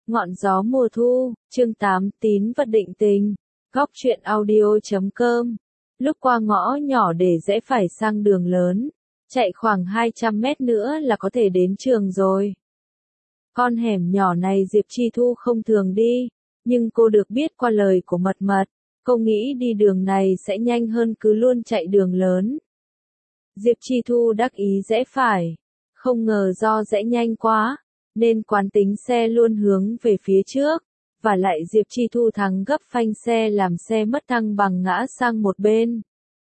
Ngọn gió mùa thu, chương 8, tín vật định tình. Góc truyện audio.com. Lúc qua ngõ nhỏ để rẽ phải sang đường lớn, chạy khoảng 200 mét nữa là có thể đến trường rồi. Con hẻm nhỏ này Diệp Chi Thu không thường đi, nhưng cô được biết qua lời của Mật Mật, cô nghĩ đi đường này sẽ nhanh hơn cứ luôn chạy đường lớn. Diệp Chi Thu đắc ý rẽ phải, không ngờ do rẽ nhanh quá, nên quán tính xe luôn hướng về phía trước, và lại Diệp Chi Thu thắng gấp phanh xe làm xe mất thăng bằng ngã sang một bên.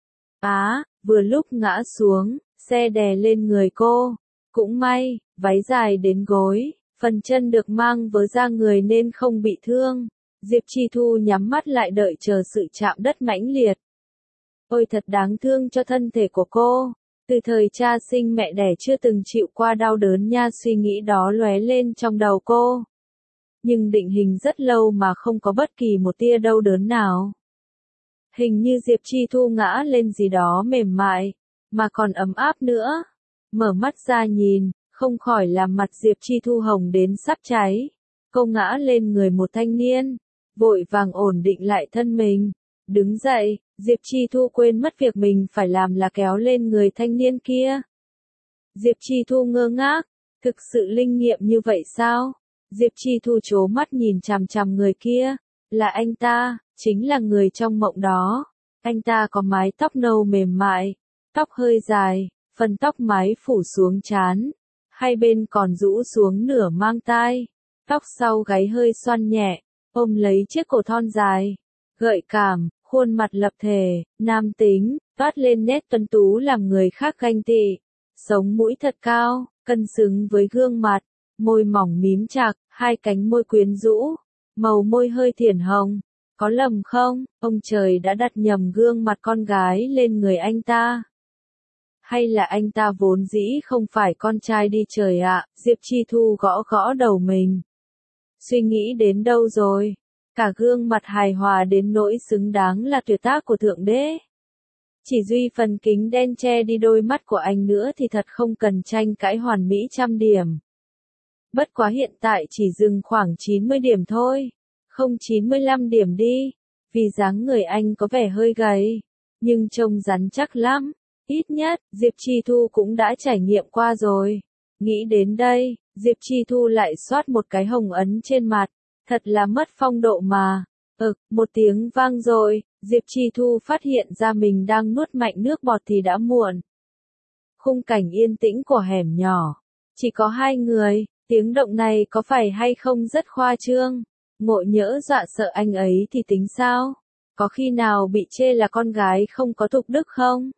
Vừa lúc ngã xuống, xe đè lên người cô. Cũng may, váy dài đến gối, phần chân được mang vớ ra người nên không bị thương. Diệp Chi Thu nhắm mắt lại đợi chờ sự chạm đất mãnh liệt. Ôi thật đáng thương cho thân thể của cô. Từ thời cha sinh mẹ đẻ chưa từng chịu qua đau đớn nha, suy nghĩ đó lóe lên trong đầu cô. Nhưng định hình rất lâu mà không có bất kỳ một tia đau đớn nào. Hình như Diệp Chi Thu ngã lên gì đó mềm mại, mà còn ấm áp nữa. Mở mắt ra nhìn, không khỏi làm mặt Diệp Chi Thu hồng đến sắp cháy. Cô ngã lên người một thanh niên, vội vàng ổn định lại thân mình. Đứng dậy, Diệp Chi Thu quên mất việc mình phải làm là kéo lên người thanh niên kia. Diệp Chi Thu ngơ ngác, thực sự linh nghiệm như vậy sao? Diệp Chi Thu trố mắt nhìn chằm chằm người kia, là anh ta, chính là người trong mộng đó. Anh ta có mái tóc nâu mềm mại, tóc hơi dài, phần tóc mái phủ xuống trán, hai bên còn rũ xuống nửa mang tai, tóc sau gáy hơi xoăn nhẹ, ôm lấy chiếc cổ thon dài, gợi cảm. Khuôn mặt lập thể, nam tính, toát lên nét tuấn tú làm người khác ganh tị. Sống mũi thật cao, cân xứng với gương mặt, môi mỏng mím chặt, hai cánh môi quyến rũ, màu môi hơi thiển hồng. Có lầm không, ông trời đã đặt nhầm gương mặt con gái lên người anh ta? Hay là anh ta vốn dĩ không phải con trai đi trời ạ? Diệp Chi Thu gõ gõ đầu mình. Suy nghĩ đến đâu rồi? Cả gương mặt hài hòa đến nỗi xứng đáng là tuyệt tác của Thượng Đế. Chỉ duy phần kính đen che đi đôi mắt của anh nữa thì thật không cần tranh cãi hoàn mỹ 100 điểm. Bất quá hiện tại chỉ dừng khoảng 90 điểm thôi, không 95 điểm đi, vì dáng người anh có vẻ hơi gầy, nhưng trông rắn chắc lắm, ít nhất, Diệp Chi Thu cũng đã trải nghiệm qua rồi. Nghĩ đến đây, Diệp Chi Thu lại xoát một cái hồng ấn trên mặt. Thật là mất phong độ mà. Một tiếng vang rồi, Diệp Chi Thu phát hiện ra mình đang nuốt mạnh nước bọt thì đã muộn. Khung cảnh yên tĩnh của hẻm nhỏ. Chỉ có hai người, tiếng động này có phải hay không rất khoa trương. Ngộ nhỡ dọa sợ anh ấy thì tính sao? Có khi nào bị chê là con gái không có tục đức không?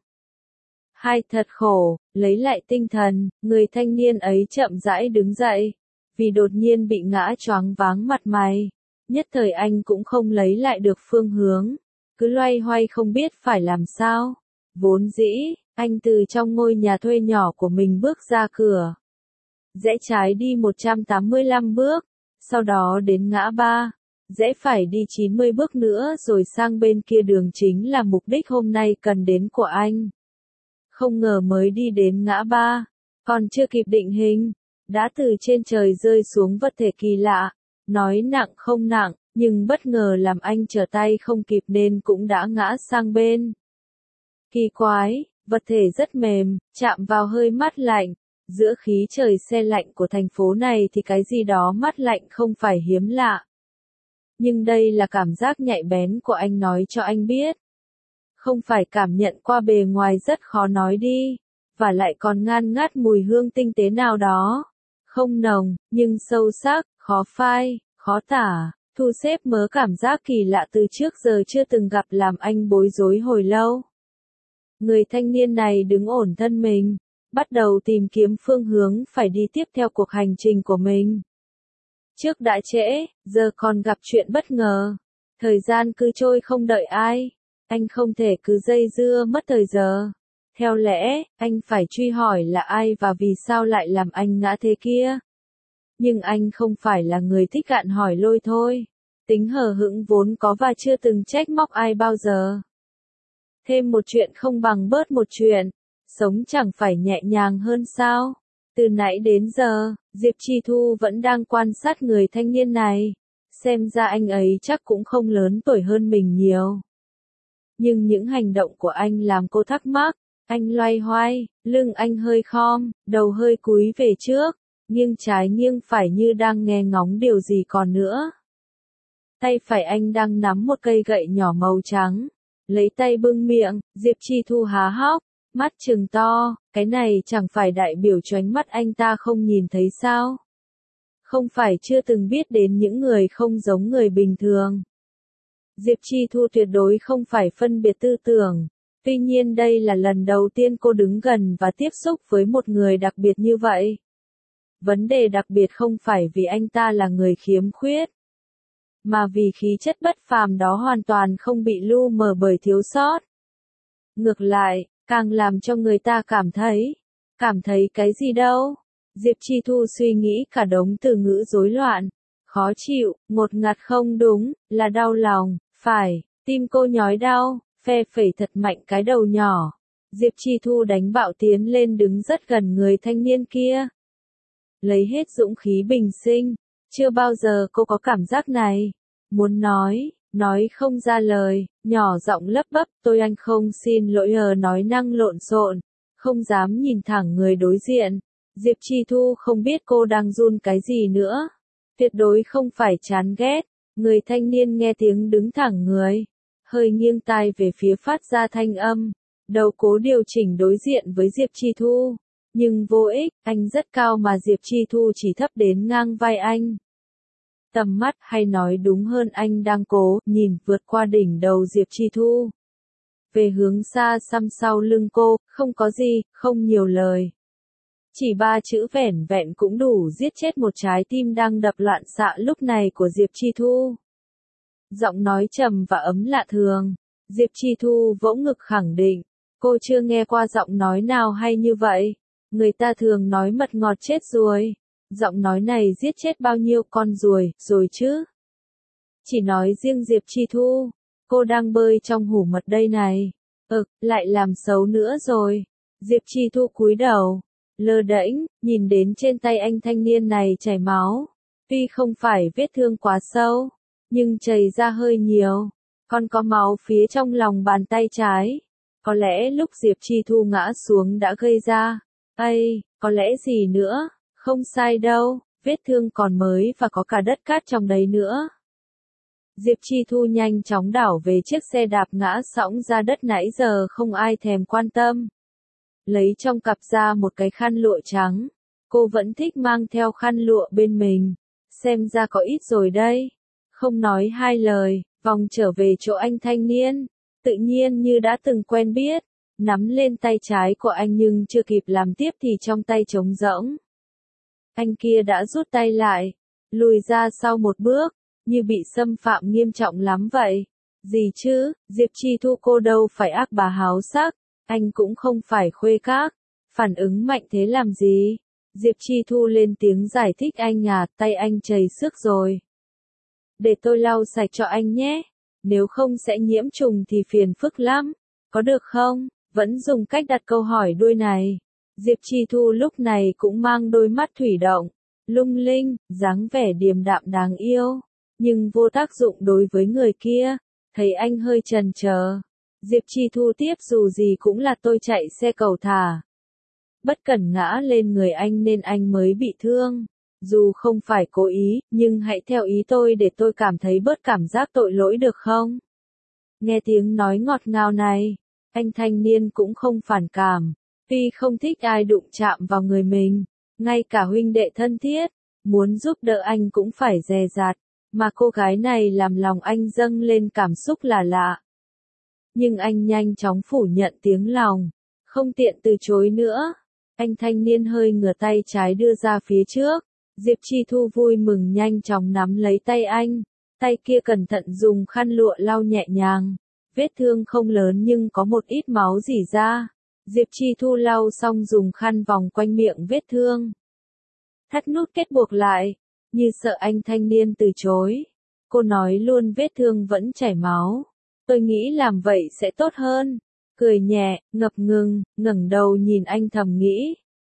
Hai thật khổ, lấy lại tinh thần, người thanh niên ấy chậm rãi đứng dậy. Vì đột nhiên bị ngã choáng váng mặt mày, nhất thời anh cũng không lấy lại được phương hướng, cứ loay hoay không biết phải làm sao. Vốn dĩ, anh từ trong ngôi nhà thuê nhỏ của mình bước ra cửa, rẽ trái đi 185 bước, sau đó đến ngã ba, rẽ phải đi 90 bước nữa rồi sang bên kia đường chính là mục đích hôm nay cần đến của anh. Không ngờ mới đi đến ngã ba, còn chưa kịp định hình, đã từ trên trời rơi xuống vật thể kỳ lạ, nói nặng không nặng, nhưng bất ngờ làm anh trở tay không kịp nên cũng đã ngã sang bên. Kỳ quái, vật thể rất mềm, chạm vào hơi mát lạnh, giữa khí trời se lạnh của thành phố này thì cái gì đó mát lạnh không phải hiếm lạ. Nhưng đây là cảm giác nhạy bén của anh nói cho anh biết. Không phải cảm nhận qua bề ngoài rất khó nói đi, và lại còn ngan ngát mùi hương tinh tế nào đó. Không nồng, nhưng sâu sắc, khó phai, khó tả, thu xếp mớ cảm giác kỳ lạ từ trước giờ chưa từng gặp làm anh bối rối hồi lâu. Người thanh niên này đứng ổn thân mình, bắt đầu tìm kiếm phương hướng phải đi tiếp theo cuộc hành trình của mình. Trước đã trễ, giờ còn gặp chuyện bất ngờ. Thời gian cứ trôi không đợi ai, anh không thể cứ dây dưa mất thời giờ. Theo lẽ, anh phải truy hỏi là ai và vì sao lại làm anh ngã thế kia. Nhưng anh không phải là người thích gạn hỏi lôi thôi. Tính hờ hững vốn có và chưa từng trách móc ai bao giờ. Thêm một chuyện không bằng bớt một chuyện. Sống chẳng phải nhẹ nhàng hơn sao? Từ nãy đến giờ, Diệp Chi Thu vẫn đang quan sát người thanh niên này. Xem ra anh ấy chắc cũng không lớn tuổi hơn mình nhiều. Nhưng những hành động của anh làm cô thắc mắc. Anh loay hoay, lưng anh hơi khom, đầu hơi cúi về trước, nghiêng trái nghiêng phải như đang nghe ngóng điều gì còn nữa. Tay phải anh đang nắm một cây gậy nhỏ màu trắng. Lấy tay bưng miệng, Diệp Chi Thu há hốc, mắt trừng to, cái này chẳng phải đại biểu cho ánh mắt anh ta không nhìn thấy sao? Không phải chưa từng biết đến những người không giống người bình thường. Diệp Chi Thu tuyệt đối không phải phân biệt tư tưởng. Tuy nhiên đây là lần đầu tiên cô đứng gần và tiếp xúc với một người đặc biệt như vậy. Vấn đề đặc biệt không phải vì anh ta là người khiếm khuyết, mà vì khí chất bất phàm đó hoàn toàn không bị lu mờ bởi thiếu sót. Ngược lại, càng làm cho người ta cảm thấy cái gì đâu. Diệp Chi Thu suy nghĩ cả đống từ ngữ rối loạn, khó chịu, ngột ngạt không đúng, là đau lòng, phải, tim cô nhói đau, phe phẩy thật mạnh cái đầu nhỏ. Diệp Chi Thu đánh bạo tiến lên đứng rất gần người thanh niên kia. Lấy hết dũng khí bình sinh, chưa bao giờ cô có cảm giác này. Muốn nói không ra lời, nhỏ giọng lấp bấp, tôi anh không xin lỗi nói năng lộn xộn, không dám nhìn thẳng người đối diện. Diệp Chi Thu không biết cô đang run cái gì nữa. Tuyệt đối không phải chán ghét. Người thanh niên nghe tiếng đứng thẳng người, hơi nghiêng tai về phía phát ra thanh âm, đầu cố điều chỉnh đối diện với Diệp Chi Thu. Nhưng vô ích, anh rất cao mà Diệp Chi Thu chỉ thấp đến ngang vai anh. Tầm mắt hay nói đúng hơn anh đang cố nhìn vượt qua đỉnh đầu Diệp Chi Thu. Về hướng xa xăm sau lưng cô, không có gì, không nhiều lời. Chỉ 3 chữ vẻn vẹn cũng đủ giết chết một trái tim đang đập loạn xạ lúc này của Diệp Chi Thu. Giọng nói trầm và ấm lạ thường. Diệp Chi Thu vỗ ngực khẳng định. Cô chưa nghe qua giọng nói nào hay như vậy. Người ta thường nói mật ngọt chết ruồi. Giọng nói này giết chết bao nhiêu con ruồi, rồi chứ? Chỉ nói riêng Diệp Chi Thu. Cô đang bơi trong hủ mật đây này. Lại làm xấu nữa rồi. Diệp Chi Thu cúi đầu. Lơ đễnh, nhìn đến trên tay anh thanh niên này chảy máu. Tuy không phải vết thương quá sâu, nhưng chảy ra hơi nhiều. Còn có máu phía trong lòng bàn tay trái. Có lẽ lúc Diệp Chi Thu ngã xuống đã gây ra. Có lẽ gì nữa? Không sai đâu, vết thương còn mới và có cả đất cát trong đấy nữa. Diệp Chi Thu nhanh chóng đảo về chiếc xe đạp ngã sõng ra đất nãy giờ không ai thèm quan tâm. Lấy trong cặp ra một cái khăn lụa trắng. Cô vẫn thích mang theo khăn lụa bên mình. Xem ra có ít rồi đây. Không nói hai lời, vòng trở về chỗ anh thanh niên. Tự nhiên như đã từng quen biết. Nắm lên tay trái của anh nhưng chưa kịp làm tiếp thì trong tay trống rỗng. Anh kia đã rút tay lại. Lùi ra sau một bước. Như bị xâm phạm nghiêm trọng lắm vậy. Gì chứ, Diệp Chi Thu cô đâu phải ác bà háo sắc. Anh cũng không phải khuê các. Phản ứng mạnh thế làm gì? Diệp Chi Thu lên tiếng giải thích anh tay anh chảy xước rồi. Để tôi lau sạch cho anh nhé. Nếu không sẽ nhiễm trùng thì phiền phức lắm. Có được không? Vẫn dùng cách đặt câu hỏi đuôi này. Diệp Chi Thu lúc này cũng mang đôi mắt thủy động, lung linh, dáng vẻ điềm đạm đáng yêu. Nhưng vô tác dụng đối với người kia. Thấy anh hơi chần chờ. Diệp Chi Thu tiếp dù gì cũng là tôi chạy xe cầu thả. Bất cẩn ngã lên người anh nên anh mới bị thương. Dù không phải cố ý, nhưng hãy theo ý tôi để tôi cảm thấy bớt cảm giác tội lỗi được không? Nghe tiếng nói ngọt ngào này, anh thanh niên cũng không phản cảm. Tuy không thích ai đụng chạm vào người mình, ngay cả huynh đệ thân thiết, muốn giúp đỡ anh cũng phải dè dặt. Mà cô gái này làm lòng anh dâng lên cảm xúc là lạ. Nhưng anh nhanh chóng phủ nhận tiếng lòng. Không tiện từ chối nữa. Anh thanh niên hơi ngửa tay trái đưa ra phía trước. Diệp Chi Thu vui mừng nhanh chóng nắm lấy tay anh. Tay kia cẩn thận dùng khăn lụa lau nhẹ nhàng. Vết thương không lớn nhưng có một ít máu rỉ ra. Diệp Chi Thu lau xong dùng khăn vòng quanh miệng vết thương. Thắt nút kết buộc lại. Như sợ anh thanh niên từ chối. Cô nói luôn vết thương vẫn chảy máu. Tôi nghĩ làm vậy sẽ tốt hơn. Cười nhẹ, ngập ngừng, ngẩng đầu nhìn anh thầm nghĩ.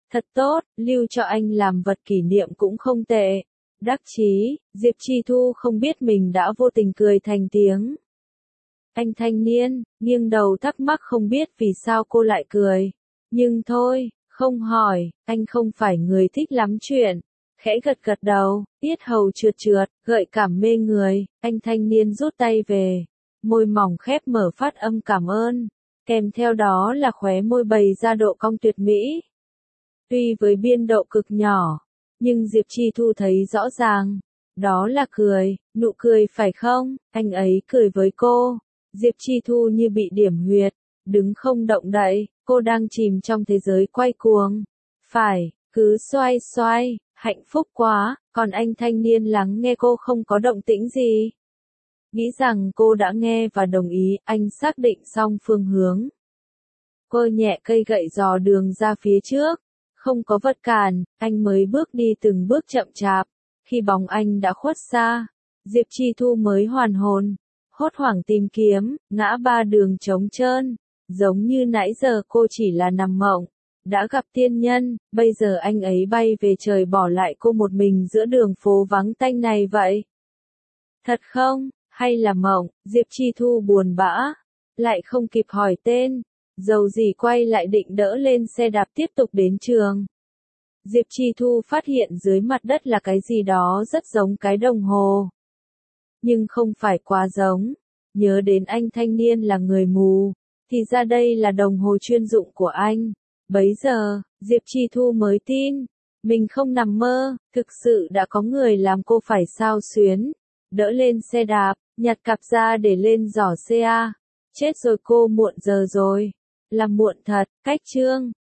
Thật tốt, lưu cho anh làm vật kỷ niệm cũng không tệ. Đắc chí, Diệp Chi Thu không biết mình đã vô tình cười thành tiếng. Anh thanh niên, nghiêng đầu thắc mắc không biết vì sao cô lại cười. Nhưng thôi, không hỏi, anh không phải người thích lắm chuyện. Khẽ gật gật đầu, tiết hầu trượt trượt, gợi cảm mê người, anh thanh niên rút tay về. Môi mỏng khép mở phát âm cảm ơn. Kèm theo đó là khóe môi bày ra độ cong tuyệt mỹ. Tuy với biên độ cực nhỏ, nhưng Diệp Chi Thu thấy rõ ràng. Đó là cười, nụ cười phải không? Anh ấy cười với cô. Diệp Chi Thu như bị điểm huyệt, đứng không động đậy, cô đang chìm trong thế giới quay cuồng. Phải, cứ xoay xoay, hạnh phúc quá, còn anh thanh niên lắng nghe cô không có động tĩnh gì. Nghĩ rằng cô đã nghe và đồng ý, anh xác định xong phương hướng. Cô nhẹ cây gậy dò đường ra phía trước. Không có vật cản, anh mới bước đi từng bước chậm chạp. Khi bóng anh đã khuất xa, Diệp Chi Thu mới hoàn hồn. Hốt hoảng tìm kiếm, ngã ba đường trống trơn. Giống như nãy giờ cô chỉ là nằm mộng. Đã gặp tiên nhân, bây giờ anh ấy bay về trời bỏ lại cô một mình giữa đường phố vắng tanh này vậy. Thật không, hay là mộng? Diệp Chi Thu buồn bã. Lại không kịp hỏi tên. Dầu gì quay lại định đỡ lên xe đạp tiếp tục đến trường. Diệp Chi Thu phát hiện dưới mặt đất là cái gì đó rất giống cái đồng hồ. Nhưng không phải quá giống. Nhớ đến anh thanh niên là người mù. Thì ra đây là đồng hồ chuyên dụng của anh. Bấy giờ, Diệp Chi Thu mới tin. Mình không nằm mơ, thực sự đã có người làm cô phải xao xuyến. Đỡ lên xe đạp, nhặt cặp ra để lên giỏ xe. Chết rồi cô, muộn giờ rồi. Là muộn thật, cách chương.